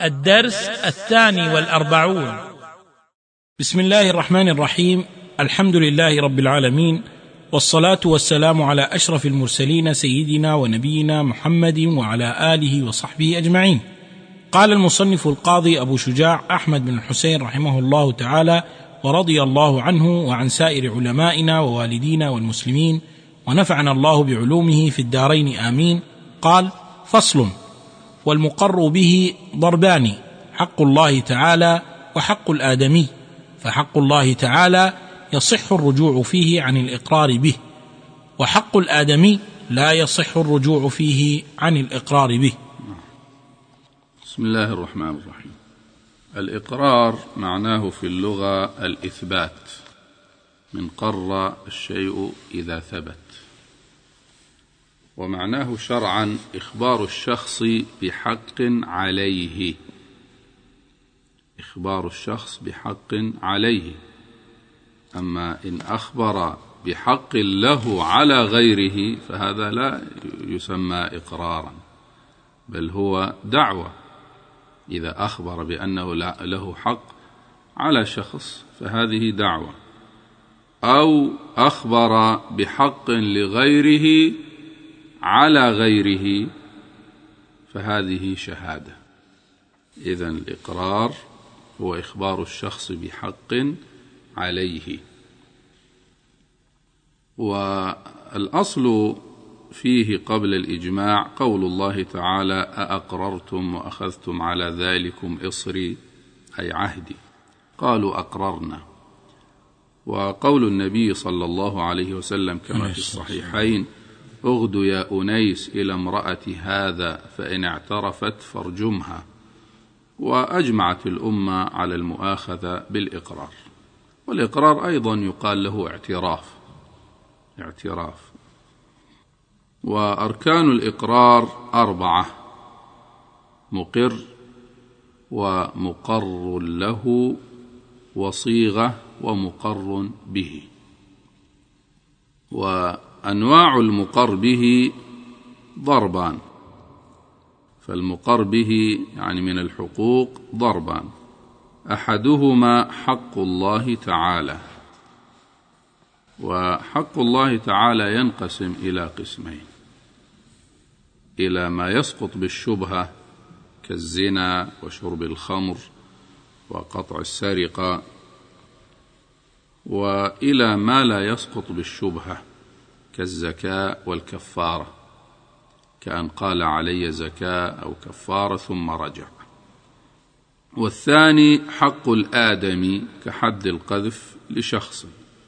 الدرس 42. بسم الله الرحمن الرحيم. الحمد لله رب العالمين، والصلاة والسلام على أشرف المرسلين سيدنا ونبينا محمد وعلى آله وصحبه أجمعين. قال المصنف القاضي أبو شجاع أحمد بن الحسين رحمه الله تعالى ورضي الله عنه وعن سائر علمائنا ووالدينا والمسلمين، ونفعنا الله بعلومه في الدارين آمين. قال: فصل: والمقر به ضربان: حق الله تعالى وحق الآدمي. فحق الله تعالى يصح الرجوع فيه عن الإقرار به، وحق الآدمي لا يصح الرجوع فيه عن الإقرار به. بسم الله الرحمن الرحيم. الإقرار معناه في اللغة الإثبات، من قر الشيء إذا ثبت، ومعناه شرعا إخبار الشخص بحق عليه، إخبار الشخص بحق عليه. أما إن أخبر بحق له على غيره فهذا لا يسمى إقرارا، بل هو دعوة. إذا أخبر بأنه له حق على شخص فهذه دعوة، أو أخبر بحق لغيره على غيره فهذه شهادة. إذن الإقرار هو إخبار الشخص بحق عليه. والأصل فيه قبل الإجماع قول الله تعالى: أأقررتم وأخذتم على ذلكم إصري، أي عهدي. قالوا أقررنا. وقول النبي صلى الله عليه وسلم كما في الصحيحين: اغد يا أنيس إلى امرأة هذا فإن اعترفت فارجمها. وأجمعت الأمة على المؤاخذة بالإقرار. والإقرار أيضا يقال له اعتراف. وأركان الإقرار 4: مقر، ومقر له، وصيغة، ومقر به. وأنواع المقر به ضربان. فالمقر به يعني من الحقوق ضربان: أحدهما حق الله تعالى. وحق الله تعالى ينقسم إلى قسمين: إلى ما يسقط بالشبهة كالزنا وشرب الخمر وقطع السرقة، وإلى ما لا يسقط بالشبهة كالزكاة والكفارة، كأن قال علي زكاة أو كفارة ثم رجع. والثاني حق الآدمي كحد القذف لشخص.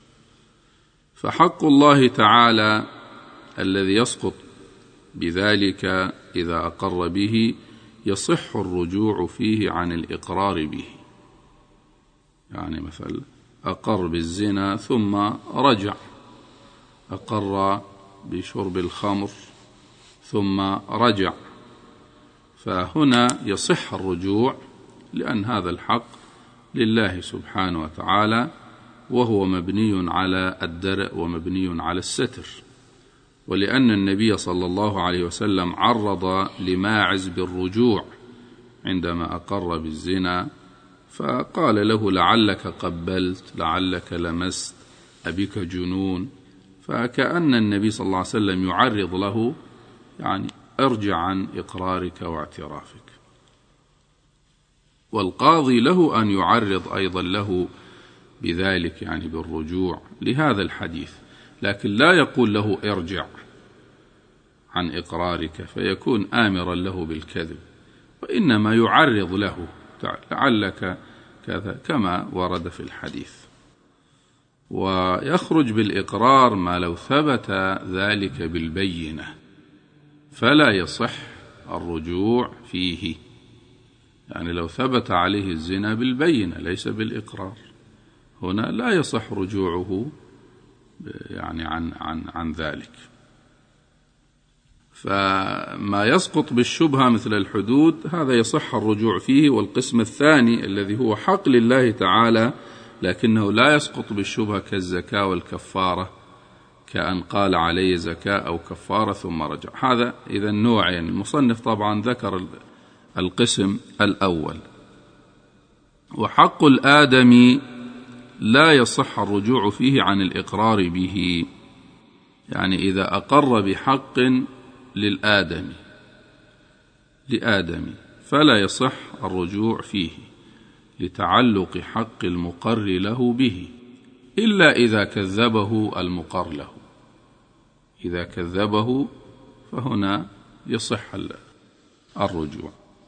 فحق الله تعالى الذي يسقط بذلك إذا أقر به يصح الرجوع فيه عن الإقرار به. يعني مثلا أقر بالزنا ثم رجع، أقر بشرب الخمر ثم رجع، فهنا يصح الرجوع، لأن هذا الحق لله سبحانه وتعالى، وهو مبني على الدرء ومبني على الستر. ولأن النبي صلى الله عليه وسلم عرض لماعز بالرجوع عندما أقر بالزنا، فقال له: لعلك قبلت، لعلك لمست، أبك جنون. فكأن النبي صلى الله عليه وسلم يعرض له، يعني ارجع عن إقرارك واعترافك. والقاضي له أن يعرض أيضا له بذلك، يعني بالرجوع لهذا الحديث، لكن لا يقول له ارجع عن إقرارك فيكون آمرا له بالكذب، وإنما يعرض له: لعلك كذا، كما ورد في الحديث. ويخرج بالإقرار ما لو ثبت ذلك بالبينة، فلا يصح الرجوع فيه. يعني لو ثبت عليه الزنا بالبينة ليس بالإقرار، هنا لا يصح رجوعه يعني عن ذلك. فما يسقط بالشبهة مثل الحدود هذا يصح الرجوع فيه. والقسم الثاني الذي هو حق لله تعالى لكنه لا يسقط بالشبهة كالزكاة والكفارة، كأن قال علي زكاة أو كفارة ثم رجع. هذا إذا نوعين. المصنف طبعا ذكر القسم الأول. وحق الآدمي لا يصح الرجوع فيه عن الإقرار به، يعني إذا أقر بحق لآدمي فلا يصح الرجوع فيه لتعلق حق المقر له به، إلا إذا كذبه المقر له. إذا كذبه فهنا يصح الرجوع.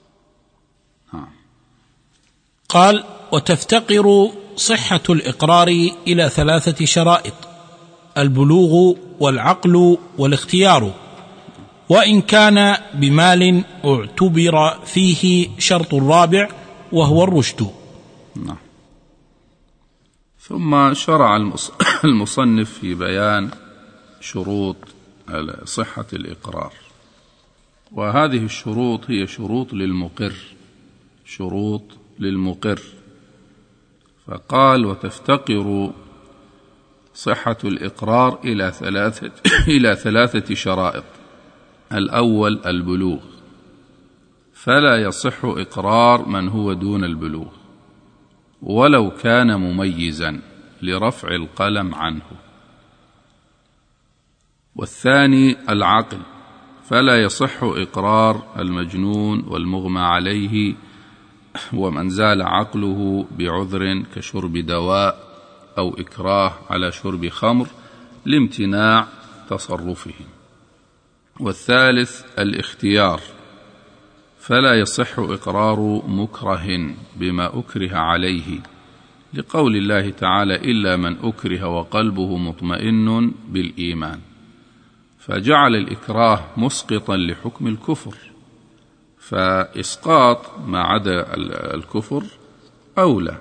قال: وتفتقر صحة الإقرار إلى 3 شرائط: البلوغ والعقل والاختيار، وإن كان بمال اعتبر فيه شرط رابع وهو الرشد. نعم. ثم شرع المصنف في بيان شروط صحة الإقرار، وهذه الشروط هي شروط للمقر. فقال: وتفتقر صحة الإقرار إلى 3 شرائط. الأول البلوغ، فلا يصح إقرار من هو دون البلوغ ولو كان مميزا لرفع القلم عنه. والثاني العقل، فلا يصح إقرار المجنون والمغمى عليه ومن زال عقله بعذر كشرب دواء أو إكراه على شرب خمر لامتناع تصرفه. والثالث الاختيار، فلا يصح إقرار مكره بما أكره عليه، لقول الله تعالى: إلا من أكره وقلبه مطمئن بالإيمان، فجعل الإكراه مسقطا لحكم الكفر، فإسقاط ما عدا الكفر أولى.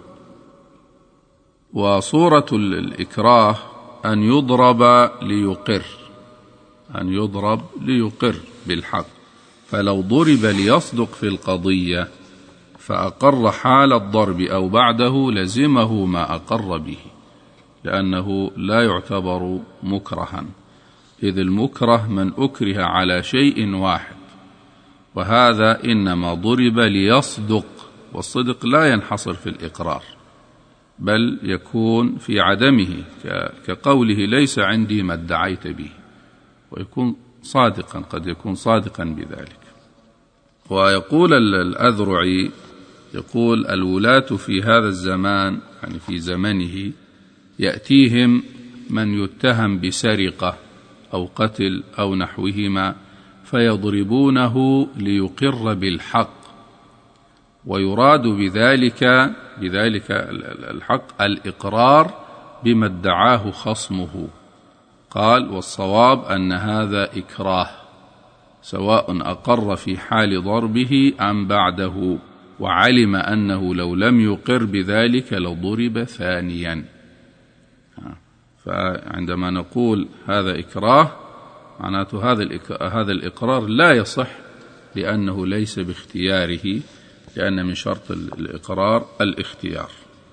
وصورة الإكراه أن يضرب ليقر بالحق، فلو ضرب ليصدق في القضية فأقر حال الضرب أو بعده لزمه ما أقر به، لأنه لا يعتبر مكرها، إذ المكره من أكره على شيء واحد، وهذا إنما ضرب ليصدق، والصدق لا ينحصر في الإقرار بل يكون في عدمه، كقوله: ليس عندي ما ادعيت به، ويكون صادقا، قد يكون صادقا بذلك. ويقول الأذرعي، يقول: الولاة في هذا الزمان، يعني في زمنه، يأتيهم من يتهم بسرقة أو قتل أو نحوهما فيضربونه ليقر بالحق، ويراد بذلك الحق الإقرار بما ادعاه خصمه. قال: والصواب أن هذا إكراه، سواء أقر في حال ضربه أم بعده، وعلم أنه لو لم يقر بذلك لضرب ثانيا. فعندما نقول هذا إكراه، معناته هذا الإقرار لا يصح، لأنه ليس باختياره، لأن من شرط الإقرار الاختيار.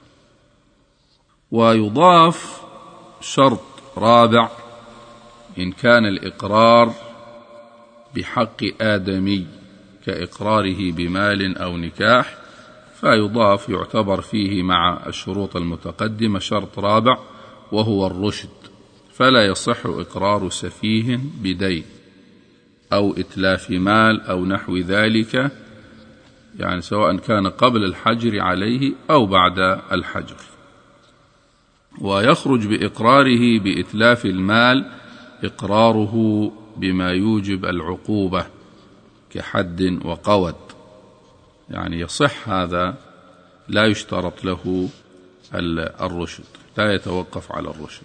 ويضاف شرط رابع: إن كان الإقرار بحق آدمي كإقراره بمال أو نكاح، فيضاف يعتبر فيه مع الشروط المتقدمة شرط رابع وهو الرشد، فلا يصح إقرار سفيه بدين أو إتلاف مال أو نحو ذلك، يعني سواء كان قبل الحجر عليه أو بعد الحجر. ويخرج بإقراره بإتلاف المال إقراره بما يوجب العقوبة كحد وقود، يعني يصح هذا، لا يشترط له الرشد، لا يتوقف على الرشد.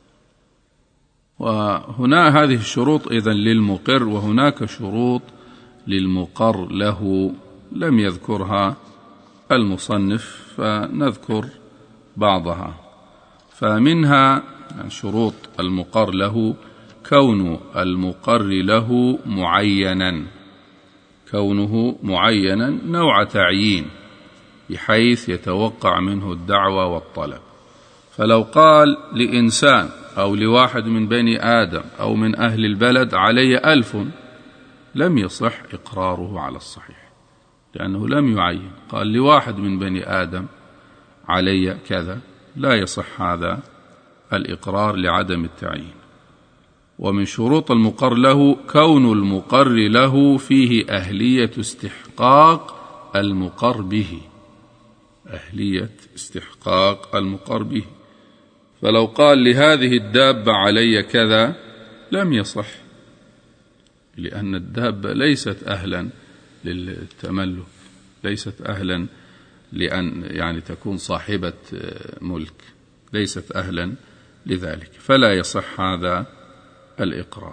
وهنا هذه الشروط إذن للمقر، وهناك شروط للمقر له لم يذكرها المصنف، فنذكر بعضها. فمنها شروط المقر له: كون المقر له معينا، كونه معينا نوع تعيين بحيث يتوقع منه الدعوة والطلب. فلو قال لإنسان أو لواحد من بني آدم أو من أهل البلد: علي 1000، لم يصح إقراره على الصحيح، لأنه لم يعين، قال لواحد من بني آدم علي كذا، لا يصح هذا الإقرار لعدم التعيين. ومن شروط المقر له كون المقر له فيه أهلية استحقاق المقر به، أهلية استحقاق المقر به. فلو قال لهذه الدابة علي كذا لم يصح، لأن الدابة ليست أهلا للتملك، ليست أهلا لأن يعني تكون صاحبة ملك، ليست أهلا لذلك، فلا يصح هذا الإقرار.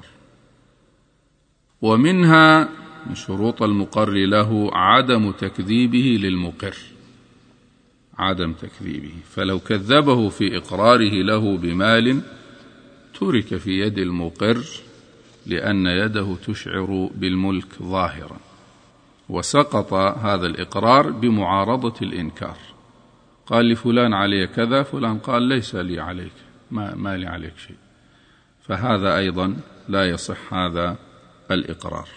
ومنها من شروط المقر له عدم تكذيبه للمقر، عدم تكذيبه، فلو كذبه في إقراره له بمال ترك في يد المقر لأن يده تشعر بالملك ظاهرا، وسقط هذا الإقرار بمعارضة الإنكار. قال لفلان علي كذا، فلان قال ليس لي عليك، ما لي عليك شيء، فهذا أيضا لا يصح هذا الإقرار.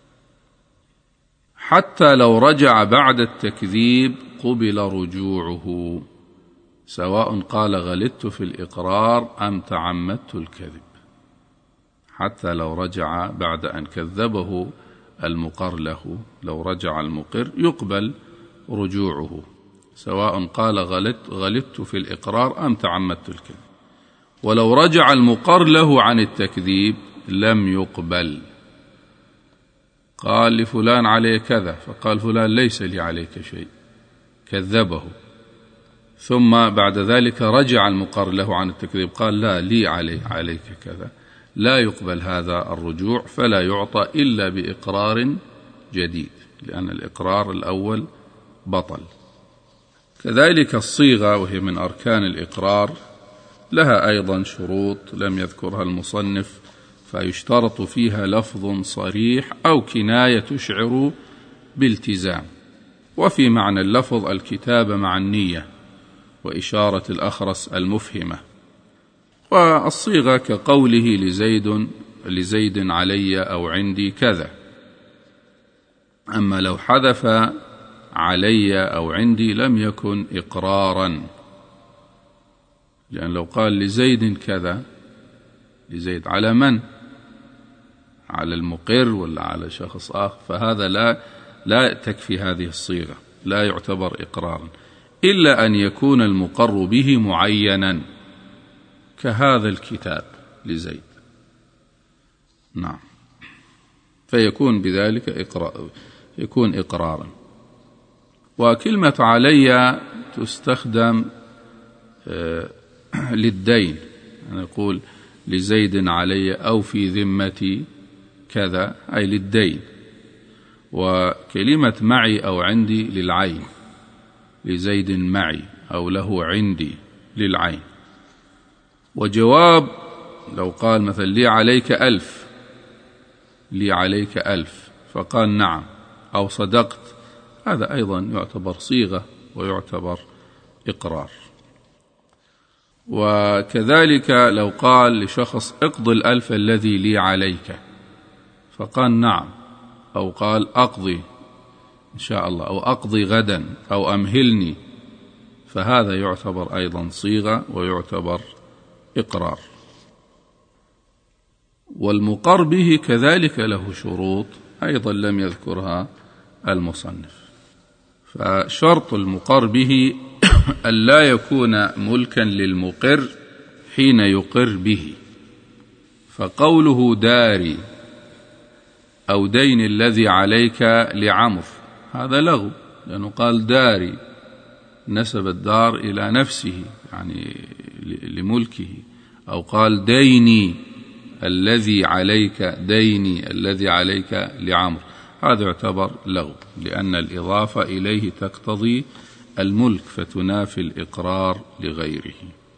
حتى لو رجع بعد التكذيب قبل رجوعه، سواء قال غلطت في الإقرار أم تعمدت الكذب. حتى لو رجع بعد أن كذبه المقر له، لو رجع المقر يقبل رجوعه، سواء قال غلطت في الإقرار أم تعمدت الكذب. ولو رجع المقر له عن التكذيب لم يقبل. قال لفلان عليه كذا، فقال فلان ليس لي عليك شيء، كذبه، ثم بعد ذلك رجع المقر له عن التكذيب قال لا لي عليك كذا، لا يقبل هذا الرجوع، فلا يعطى إلا بإقرار جديد، لأن الإقرار الأول بطل. كذلك الصيغة، وهي من أركان الإقرار، لها أيضا شروط لم يذكرها المصنف، فيشترط فيها لفظ صريح أو كناية تشعر بالتزام. وفي معنى اللفظ الكتابة مع النية وإشارة الأخرس المفهمة. والصيغة كقوله لزيد علي أو عندي كذا. أما لو حذف علي أو عندي لم يكن إقرارا، لأن لو قال لزيد كذا، لزيد على من؟ على المقر ولا على شخص آخر، فهذا لا تكفي هذه الصيغة، لا يعتبر إقرارا، إلا أن يكون المقر به معينا كهذا الكتاب لزيد، نعم، فيكون بذلك يكون إقرارا. وكلمة علي تستخدم للدين، نقول لزيد علي أو في ذمتي كذا، أي للدين. وكلمة معي أو عندي للعين، لزيد معي أو له عندي للعين. وجواب لو قال مثلا لي عليك 1000، لي عليك 1000، فقال نعم أو صدقت، هذا أيضا يعتبر صيغة ويعتبر إقرار. وكذلك لو قال لشخص اقضي 1000 الذي لي عليك، فقال نعم، أو قال أقضي إن شاء الله، أو أقضي غدا، أو أمهلني، فهذا يعتبر أيضا صيغة ويعتبر إقرار. والمقر به كذلك له شروط أيضا لم يذكرها المصنف. فشرط المقر به ألا يكون ملكا للمقر حين يقر به، فقوله داري أو دين الذي عليك لعمر هذا لغو، لأنه قال داري، نسب الدار إلى نفسه يعني لملكه، أو قال ديني الذي عليك، ديني الذي عليك لعمر، هذا يعتبر لغو، لأن الإضافة إليه تقتضي الملك فتنافي الإقرار لغيره.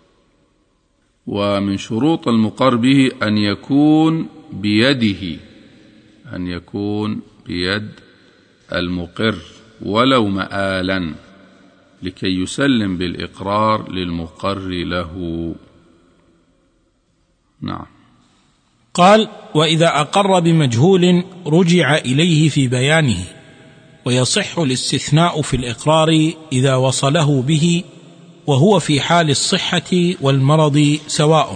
ومن شروط المقر به أن يكون بيده، أن يكون بيد المقر ولو مآلا، لكي يسلم بالإقرار للمقر له. نعم. قال: وإذا أقر بمجهول رجع إليه في بيانه، ويصح الاستثناء في الإقرار إذا وصله به وهو في حال الصحة والمرض سواء.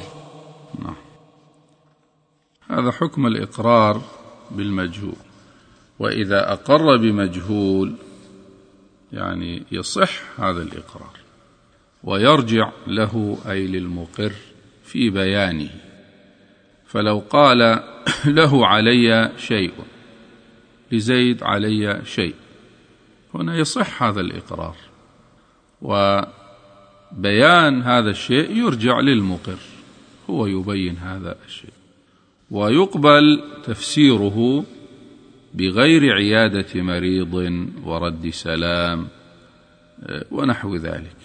هذا حكم الإقرار بالمجهول. وإذا أقر بمجهول يعني يصح هذا الإقرار ويرجع له أي للمقر في بيانه. فلو قال له علي شيء، لزيد علي شيء، هنا يصح هذا الإقرار، وبيان هذا الشيء يرجع للمقر، هو يبين هذا الشيء، ويقبل تفسيره بغير عيادة مريض ورد سلام ونحو ذلك.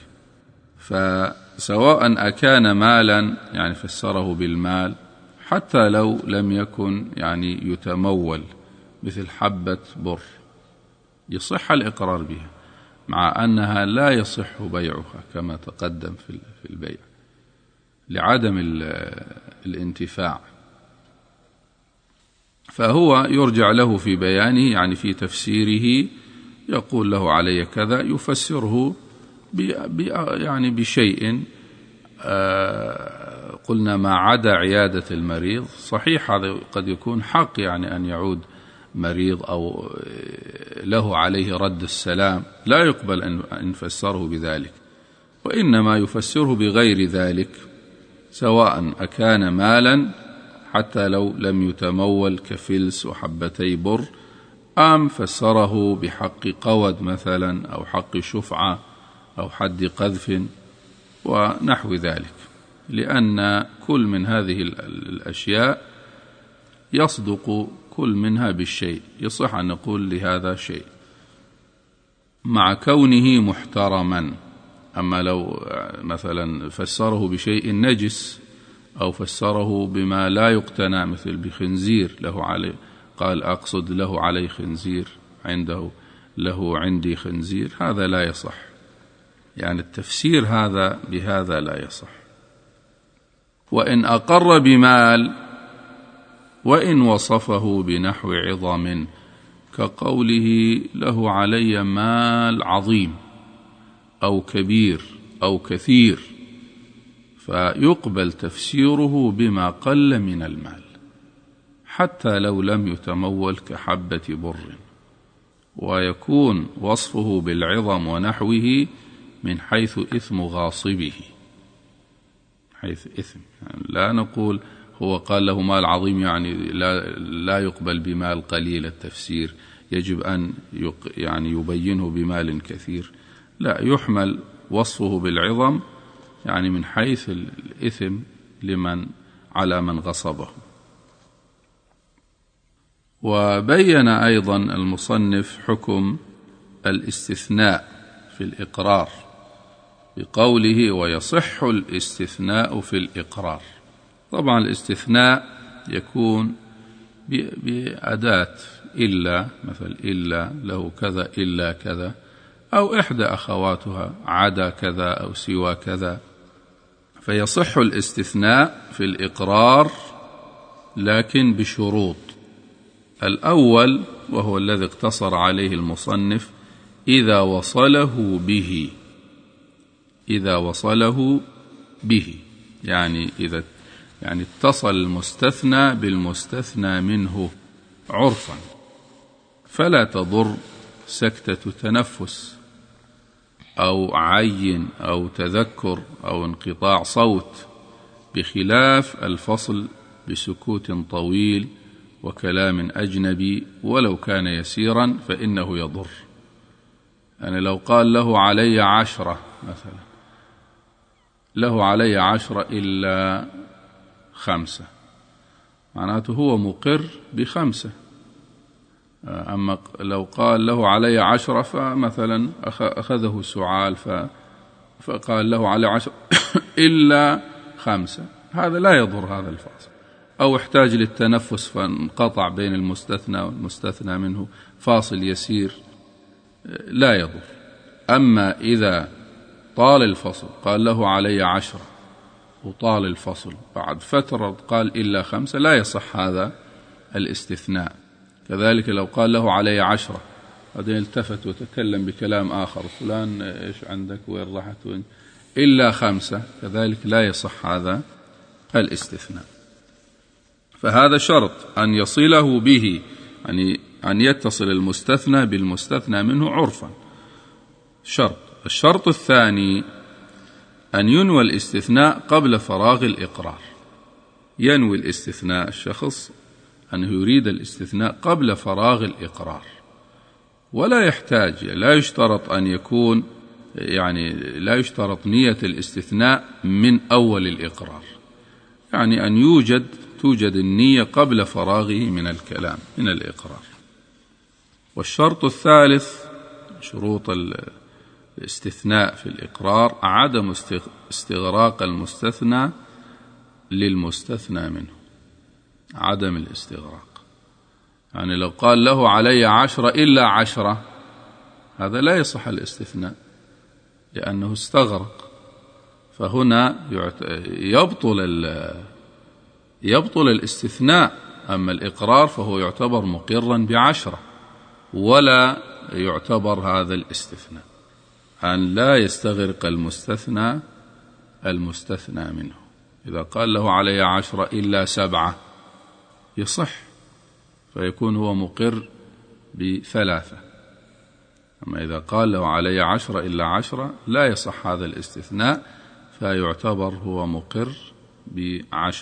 فسواء أكان مالا يعني فسره بالمال، حتى لو لم يكن يعني يتمول مثل حبة بر، يصح الإقرار بها مع أنها لا يصح بيعها كما تقدم في البيع لعدم الانتفاع. فهو يرجع له في بيانه يعني في تفسيره، يقول له علي كذا، يفسره يعني بشيء قلنا ما عدا عيادة المريض. صحيح هذا قد يكون حق يعني أن يعود مريض أو له عليه رد السلام، لا يقبل أن يفسره بذلك، وإنما يفسره بغير ذلك، سواء أكان مالا حتى لو لم يتمول كفلس وحبتي بر، أم فسره بحق قود مثلا أو حق شفعة أو حد قذف ونحو ذلك، لأن كل من هذه الأشياء يصدق كل منها بالشيء، يصح أن نقول لهذا شيء مع كونه محترما. أما لو مثلا فسره بشيء نجس أو فسره بما لا يقتنى مثل بخنزير له عليه، قال أقصد له علي خنزير، عنده له عندي خنزير، هذا لا يصح، يعني التفسير هذا بهذا لا يصح. وإن أقر بمال وإن وصفه بنحو عظم كقوله له علي مال عظيم أو كبير أو كثير، فيقبل تفسيره بما قل من المال حتى لو لم يتمول كحبة بر، ويكون وصفه بالعظم ونحوه من حيث إثم غاصبه، حيث إثم، يعني لا نقول هو قال له مال عظيم يعني لا يقبل بمال قليل التفسير، يجب أن يعني يبينه بمال كثير، لا، يحمل وصفه بالعظم يعني من حيث الإثم على من غصبه. وبين أيضا المصنف حكم الاستثناء في الإقرار بقوله ويصح الاستثناء في الإقرار. طبعا الاستثناء يكون بأداة إلا، مثل إلا له كذا إلا كذا، أو إحدى أخواتها عدا كذا أو سوى كذا، فيصح الاستثناء في الإقرار لكن بشروط. الأول وهو الذي اقتصر عليه المصنف، إذا وصله به، يعني إذا اتصل المستثنى بالمستثنى منه عرفا، فلا تضر سكتة تنفس أو عين أو تذكر أو انقطاع صوت، بخلاف الفصل بسكوت طويل وكلام أجنبي ولو كان يسيرا فإنه يضر. يعني لو قال له علي 10 مثلا، له علي 10 إلا 5، معناته هو مقر ب5. أما لو قال له علي 10 فمثلا أخذه سعال فقال له علي 10 إلا 5، هذا لا يضر هذا الفاصل. أو احتاج للتنفس فانقطع بين المستثنى والمستثنى منه فاصل يسير، لا يضر. أما إذا طال الفصل، قال له علي 10 وطال الفصل، بعد فترة قال إلا 5، لا يصح هذا الاستثناء. كذلك لو قال له علي 10 بعدين التفت وتكلم بكلام آخر، فلان إيش عندك وين راحت وين، إلا 5، كذلك لا يصح هذا الاستثناء. فهذا شرط أن يصله به، يعني أن يتصل المستثنى بالمستثنى منه عرفا، شرط. الشرط الثاني أن ينوي الاستثناء قبل فراغ الإقرار. ينوي الاستثناء الشخص أنه يريد الاستثناء قبل فراغ الإقرار، ولا يحتاج، لا يشترط أن يكون، يعني لا يشترط نية الاستثناء من أول الإقرار، يعني أن توجد النية قبل فراغه من الكلام من الإقرار. والشرط الثالث شروط الاستثناء في الإقرار عدم استغراق المستثنى للمستثنى منه، عدم الاستغراق. يعني لو قال له علي 10 إلا 10، هذا لا يصح الاستثناء لأنه استغرق، فهنا يبطل الاستثناء. أما الإقرار فهو يعتبر مقرا ب10 ولا يعتبر هذا الاستثناء، أن لا يستغرق المستثنى منه. إذا قال له علي 10 إلا 7 يصح، فيكون هو مقر ب3. أما إذا قال له علي 10 إلا 10 لا يصح هذا الاستثناء، فيعتبر هو مقر ب10.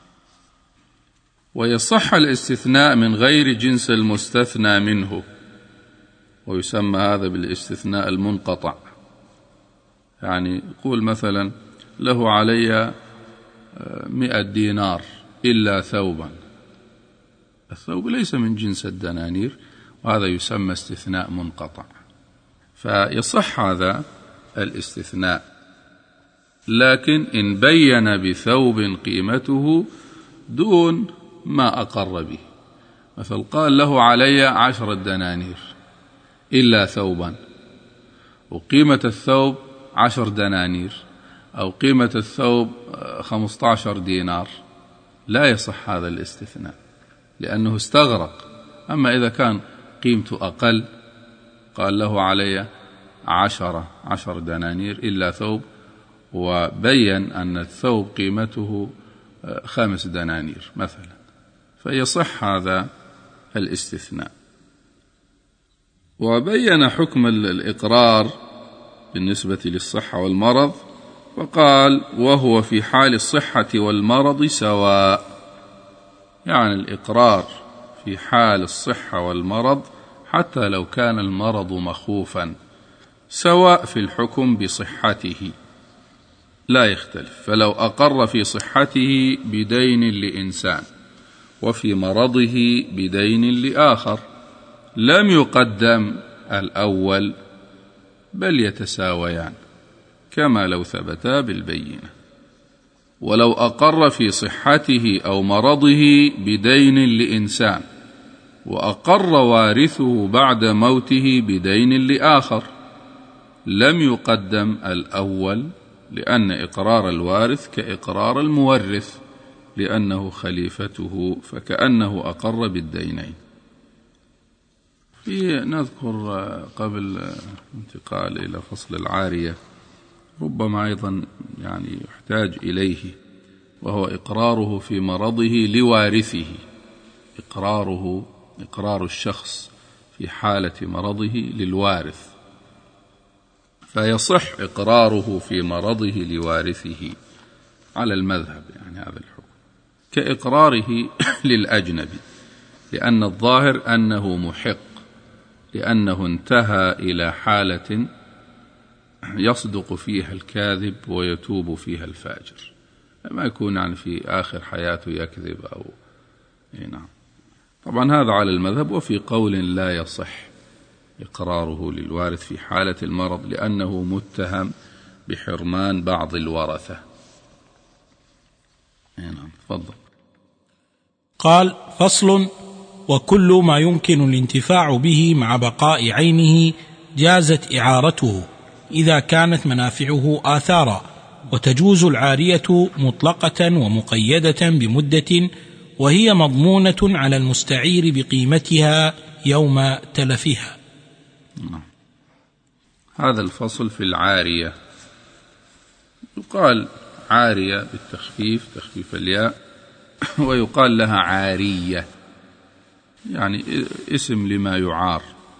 ويصح الاستثناء من غير جنس المستثنى منه، ويسمى هذا بالاستثناء المنقطع. يعني يقول مثلا له علي 100 دينار إلا ثوبا، الثوب ليس من جنس الدنانير، وهذا يسمى استثناء منقطع، فيصح هذا الاستثناء. لكن إن بين بثوب قيمته دون ما أقر به، مثل قال له علي 10 دنانير إلا ثوبا، وقيمة الثوب 10 دنانير، أو قيمة الثوب 15 دينار، لا يصح هذا الاستثناء لأنه استغرق. أما إذا كان قيمته أقل، قال له علي 10 دنانير إلا ثوب، وبين أن الثوب قيمته 5 دنانير مثلا، فيصح هذا الاستثناء. وبين حكم الإقرار بالنسبة للصحة والمرض، وقال وهو في حال الصحة والمرض سواء، يعني الإقرار في حال الصحة والمرض حتى لو كان المرض مخوفا سواء في الحكم بصحته، لا يختلف. فلو أقر في صحته بدين لإنسان وفي مرضه بدين لآخر لم يقدم الأول بل يتساويان كما لو ثبتا بالبينة. ولو أقر في صحته أو مرضه بدين لإنسان وأقر وارثه بعد موته بدين لآخر لم يقدم الأول، لأن إقرار الوارث كإقرار المورث لأنه خليفته، فكأنه أقر بالدينين. نذكر قبل انتقال إلى فصل العارية ربما أيضا يعني يحتاج إليه، وهو إقراره في مرضه لوارثه، إقرار الشخص في حالة مرضه للوارث، فيصح إقراره في مرضه لوارثه على المذهب، يعني هذا الحكم كإقراره للأجنبي، لأن الظاهر أنه محق، لأنه انتهى إلى حالة يصدق فيها الكاذب ويتوب فيها الفاجر، ما يكون يعني في آخر حياته يكذب أو نعم. طبعا هذا على المذهب. وفي قول لا يصح إقراره للوارث في حالة المرض لأنه متهم بحرمان بعض الورثة. نعم تفضل. قال فصل: وكل ما يمكن الانتفاع به مع بقاء عينه جازت إعارته إذا كانت منافعه آثارا، وتجوز العارية مطلقة ومقيدة بمدة، وهي مضمونة على المستعير بقيمتها يوم تلفها. هذا الفصل في العارية. يقال عارية بالتخفيف، تخفيف الياء، ويقال لها عارية، يعني اسم لما يعار.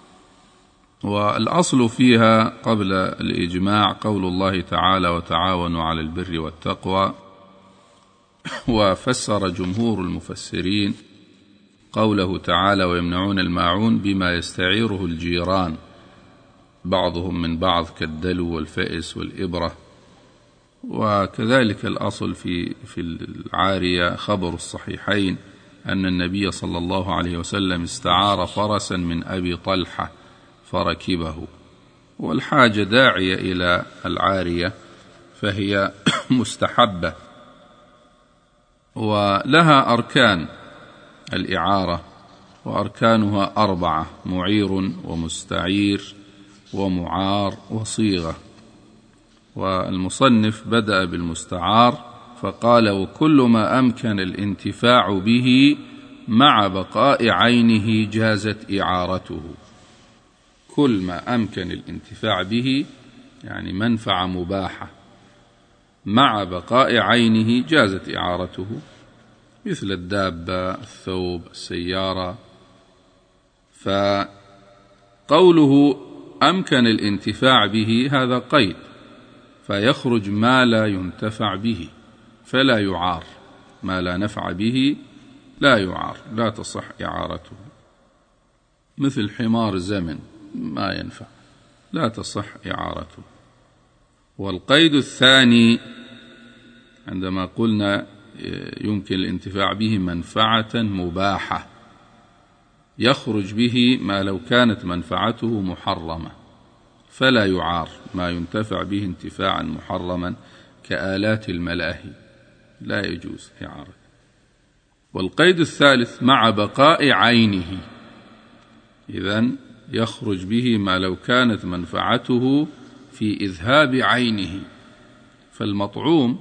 والأصل فيها قبل الإجماع قول الله تعالى: وتعاونوا على البر والتقوى. وفسر جمهور المفسرين قوله تعالى: ويمنعون الماعون بما يستعيره الجيران بعضهم من بعض كالدلو والفأس والإبرة. وكذلك الأصل في العارية خبر الصحيحين أن النبي صلى الله عليه وسلم استعار فرسا من أبي طلحة فركبه. والحاجة داعية إلى العارية فهي مستحبة، ولها أركان الإعارة، وأركانها 4: معير ومستعير ومعار وصيغة. والمصنف بدأ بالمستعار فقال: وكل ما أمكن الانتفاع به مع بقاء عينه جازت إعارته. كل ما أمكن الانتفاع به يعني منفعة مباحة مع بقاء عينه جازت إعارته، مثل الدابة، الثوب، السيارة. فقوله أمكن الانتفاع به هذا قيد، فيخرج ما لا ينتفع به فلا يعار، ما لا نفع به لا يعار، لا تصح إعارته. مثل حمار زمن ما ينفع، لا تصح إعارته. والقيد الثاني عندما قلنا يمكن الانتفاع به منفعة مباحة، يخرج به ما لو كانت منفعته محرمة فلا يعار، ما ينتفع به انتفاعا محرما كآلات الملاهي لا يجوز إعارة. والقيد الثالث مع بقاء عينه، إذن يخرج به ما لو كانت منفعته في إذهاب عينه، فالمطعوم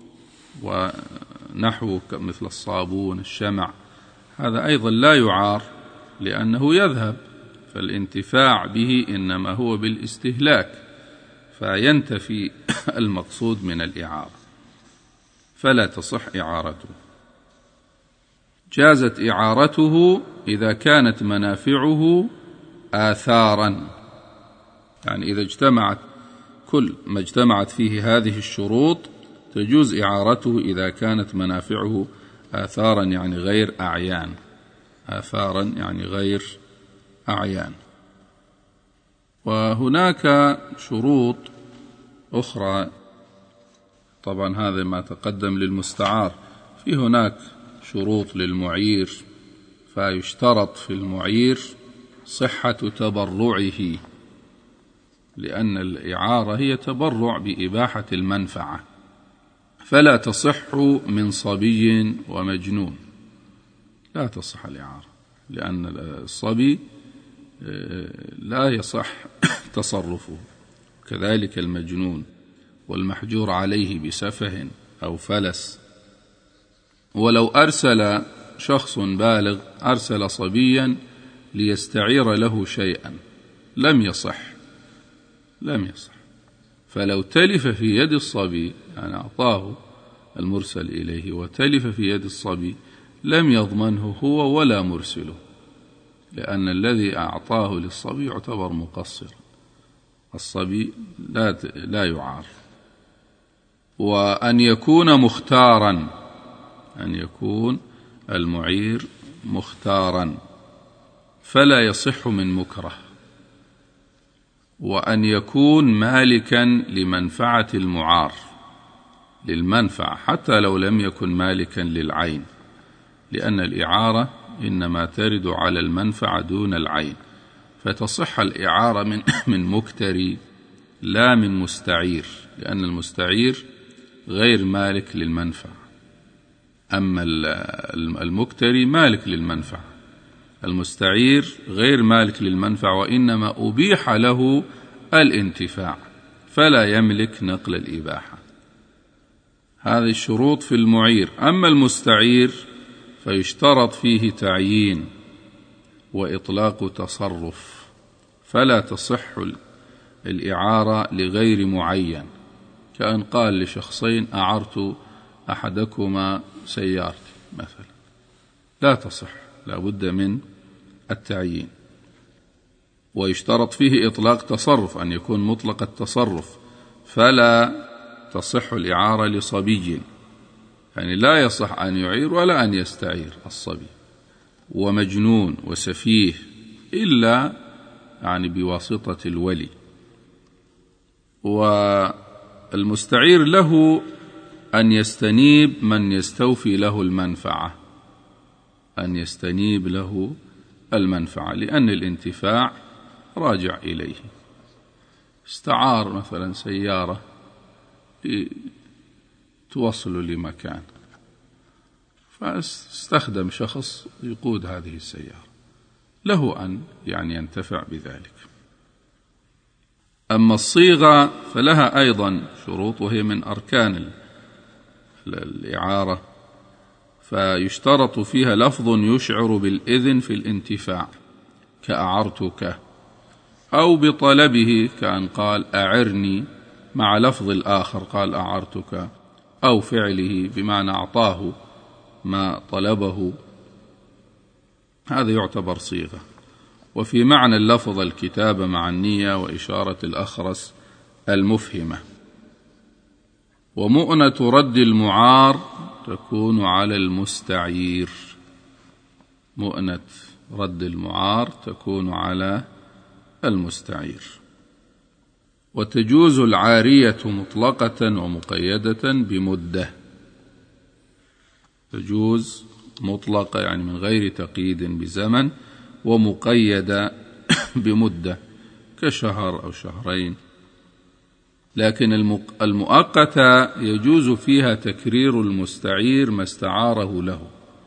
ونحوه مثل الصابون، الشمع، هذا أيضا لا يعار لأنه يذهب، فالانتفاع به إنما هو بالاستهلاك، فينتفي المقصود من الإعارة، فلا تصح إعارته. جازت إعارته إذا كانت منافعه آثارا، يعني إذا اجتمعت كل ما اجتمعت فيه هذه الشروط تجوز إعارته إذا كانت منافعه آثارا يعني غير أعيان، آثارا يعني غير أعيان. وهناك شروط أخرى، طبعا هذا ما تقدم للمستعار، في هناك شروط للمعير، فيشترط في المعير صحة تبرعه، لأن الإعارة هي تبرع بإباحة المنفعة، فلا تصح من صبي ومجنون، لا تصح الإعارة، لأن الصبي لا يصح تصرفه، كذلك المجنون والمحجور عليه بسفه أو فلس. ولو أرسل شخص بالغ أرسل صبيا ليستعير له شيئا لم يصح، فلو تلف في يد الصبي، يعني أعطاه المرسل إليه وتلف في يد الصبي، لم يضمنه هو ولا مرسله، لأن الذي أعطاه للصبي يعتبر مقصر، الصبي لا يعار. وأن يكون مختارا، أن يكون المعير مختارا فلا يصح من مكره. وأن يكون مالكا لمنفعة المعار، للمنفعة حتى لو لم يكن مالكا للعين، لأن الإعارة إنما ترد على المنفعة دون العين، فتصح الإعارة من مكتري لا من مستعير، لأن المستعير غير مالك للمنفعة، أما المكتري مالك للمنفعة، المستعير غير مالك للمنفعة، وإنما أبيح له الانتفاع فلا يملك نقل الإباحة. هذه الشروط في المعير. أما المستعير فيشترط فيه تعيين وإطلاق تصرف، فلا تصح الإعارة لغير معين، كأن قال لشخصين أعرت أحدكما سيارتي مثلا، لا تصح، لا بد من التعيين. ويشترط فيه إطلاق تصرف، أن يكون مطلق التصرف، فلا تصح الإعارة لصبي، يعني لا يصح أن يعير ولا أن يستعير الصبي، ومجنون وسفيه إلا يعني بواسطة الولي. والمستعير له أن يستنيب من يستوفي له المنفعة، أن يستنيب له المنفعة، لأن الانتفاع راجع إليه. استعار مثلا سيارة توصل لمكان، فاستخدم شخص يقود هذه السيارة، له أن يعني ينتفع بذلك. أما الصيغة فلها أيضا شروط، وهي من أركان الإعارة، فيشترط فيها لفظ يشعر بالإذن في الانتفاع كأعرتك، أو بطلبه كأن قال أعرني مع لفظ الآخر قال أعرتك، أو فعله بمعنى أعطاه ما طلبه، هذا يعتبر صيغة. وفي معنى اللفظ الكتابة مع النية وإشارة الأخرس المفهمة. ومؤنة رد المعار تكون على المستعير، مؤنة رد المعار تكون على المستعير. وتجوز العارية مطلقة ومقيدة بمدة، تجوز مطلقة يعني من غير تقييد بزمن، ومقيدة بمدة كشهر أو شهرين. لكن المؤقتة يجوز فيها تكرير المستعير ما استعاره له،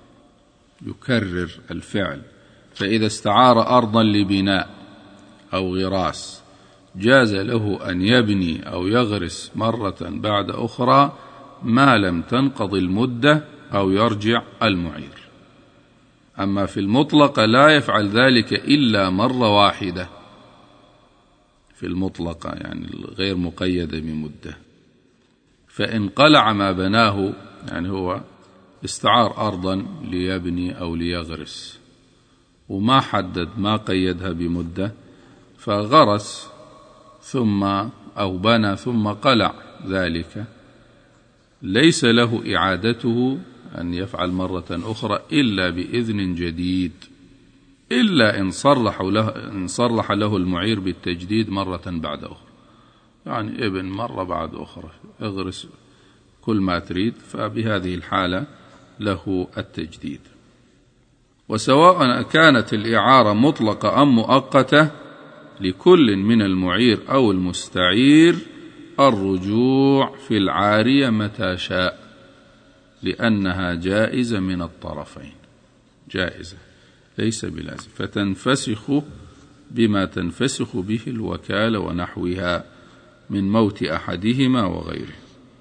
يكرر الفعل. فإذا استعار أرضا لبناء أو غراس جاز له أن يبني أو يغرس مرة بعد أخرى ما لم تنقضي المدة أو يرجع المعير. أما في المطلقة لا يفعل ذلك إلا مرة واحدة، في المطلقة يعني غير مقيدة بمدة. فإن قلع ما بناه، يعني هو استعار أرضا ليبني أو ليغرس وما حدد ما قيدها بمدة، فغرس ثم أو بنى ثم قلع ذلك، ليس له إعادته أن يفعل مرة أخرى إلا بإذن جديد، إلا إن صرح له المعير بالتجديد مرة بعد أخرى، يعني ابن مرة بعد أخرى اغرس كل ما تريد، فبهذه الحالة له التجديد. وسواء كانت الإعارة مطلقة أم مؤقتة، لكل من المعير أو المستعير الرجوع في العارية متى شاء، لأنها جائزة من الطرفين، جائزة ليس بلازم، فتنفسخ بما تنفسخ به الوكالة ونحوها من موت أحدهما وغيره.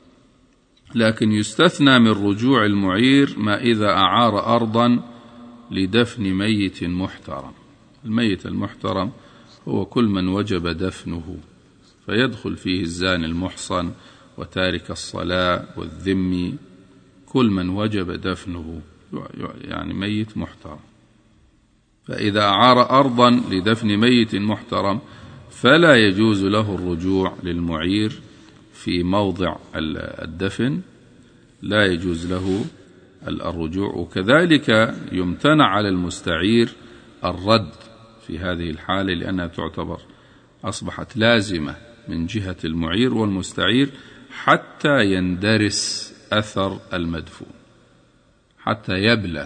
لكن يستثنى من رجوع المعير ما إذا أعار أرضا لدفن ميت محترم. الميت المحترم هو كل من وجب دفنه، فيدخل فيه الزاني المحصن وتارك الصلاة والذمي، كل من وجب دفنه يعني ميت محترم. فإذا أعار أرضا لدفن ميت محترم فلا يجوز له الرجوع للمعير في موضع الدفن، لا يجوز له الرجوع. وكذلك يمتنع على المستعير الرد في هذه الحالة، لأنها تعتبر أصبحت لازمة من جهة المعير والمستعير حتى يندرس أثر المدفون، حتى يبلى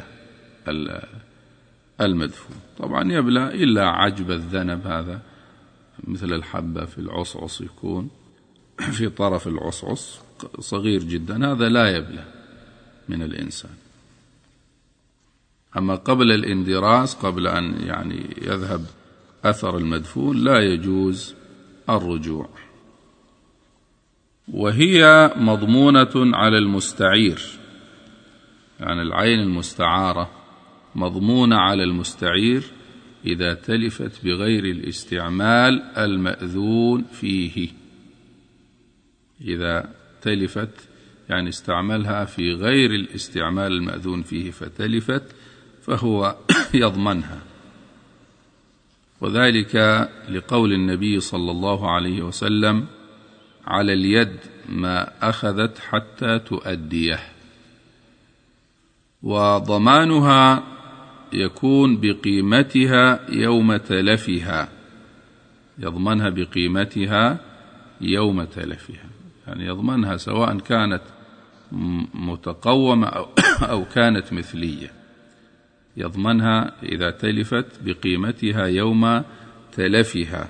المدفون. طبعا يبلى إلا عجب الذنب، هذا مثل الحبة في العصعص، يكون في طرف العصعص صغير جدا، هذا لا يبلى من الإنسان. أما قبل الاندراس، قبل أن يعني يذهب أثر المدفون، لا يجوز الرجوع. وهي مضمونة على المستعير، يعني العين المستعارة مضمونة على المستعير إذا تلفت بغير الاستعمال المأذون فيه. إذا تلفت يعني استعملها في غير الاستعمال المأذون فيه فتلفت فهو يضمنها، وذلك لقول النبي صلى الله عليه وسلم: على اليد ما أخذت حتى تؤديه. وضمانها يكون بقيمتها يوم تلفها، يضمنها بقيمتها يوم تلفها، يعني يضمنها سواء كانت متقومة أو كانت مثلية، يضمنها إذا تلفت بقيمتها يوم تلفها.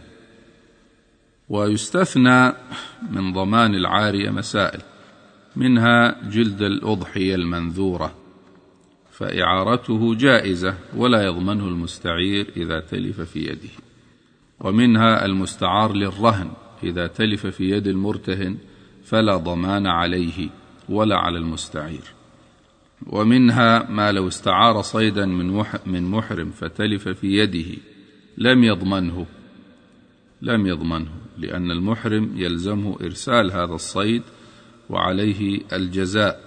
ويستثنى من ضمان العارية مسائل، منها جلد الأضحية المنذورة، فإعارته جائزة ولا يضمنه المستعير إذا تلف في يده. ومنها المستعار للرهن، إذا تلف في يد المرتهن فلا ضمان عليه ولا على المستعير. ومنها ما لو استعار صيدا من محرم فتلف في يده لم يضمنه لأن المحرم يلزمه إرسال هذا الصيد وعليه الجزاء.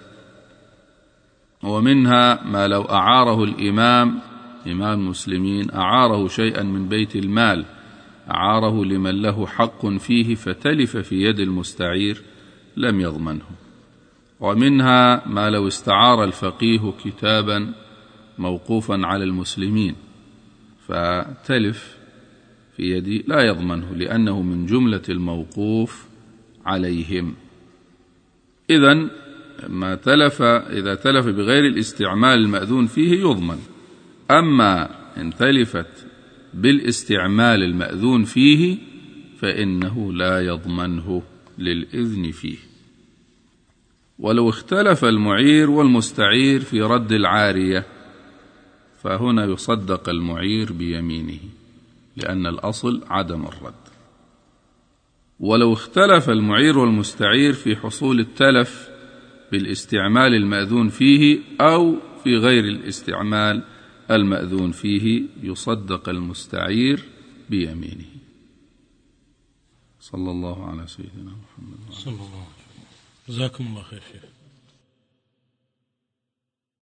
ومنها ما لو أعاره إمام المسلمين، أعاره شيئا من بيت المال، أعاره لمن له حق فيه فتلف في يد المستعير لم يضمنه. ومنها ما لو استعار الفقيه كتابا موقوفا على المسلمين فتلف في يدي لا يضمنه لأنه من جملة الموقوف عليهم. إذن إذا تلف بغير الاستعمال المأذون فيه يضمن. أما إن تلفت بالاستعمال المأذون فيه فإنه لا يضمنه للإذن فيه. ولو اختلف المعير والمستعير في رد العارية فهنا يصدق المعير بيمينه لأن الأصل عدم الرد. ولو اختلف المعير والمستعير في حصول التلف بالاستعمال المأذون فيه أو في غير الاستعمال المأذون فيه يصدق المستعير بيمينه. صلى الله على سيدنا محمد. صلى الله عليه وسلم. جزاكم الله خير شيخ.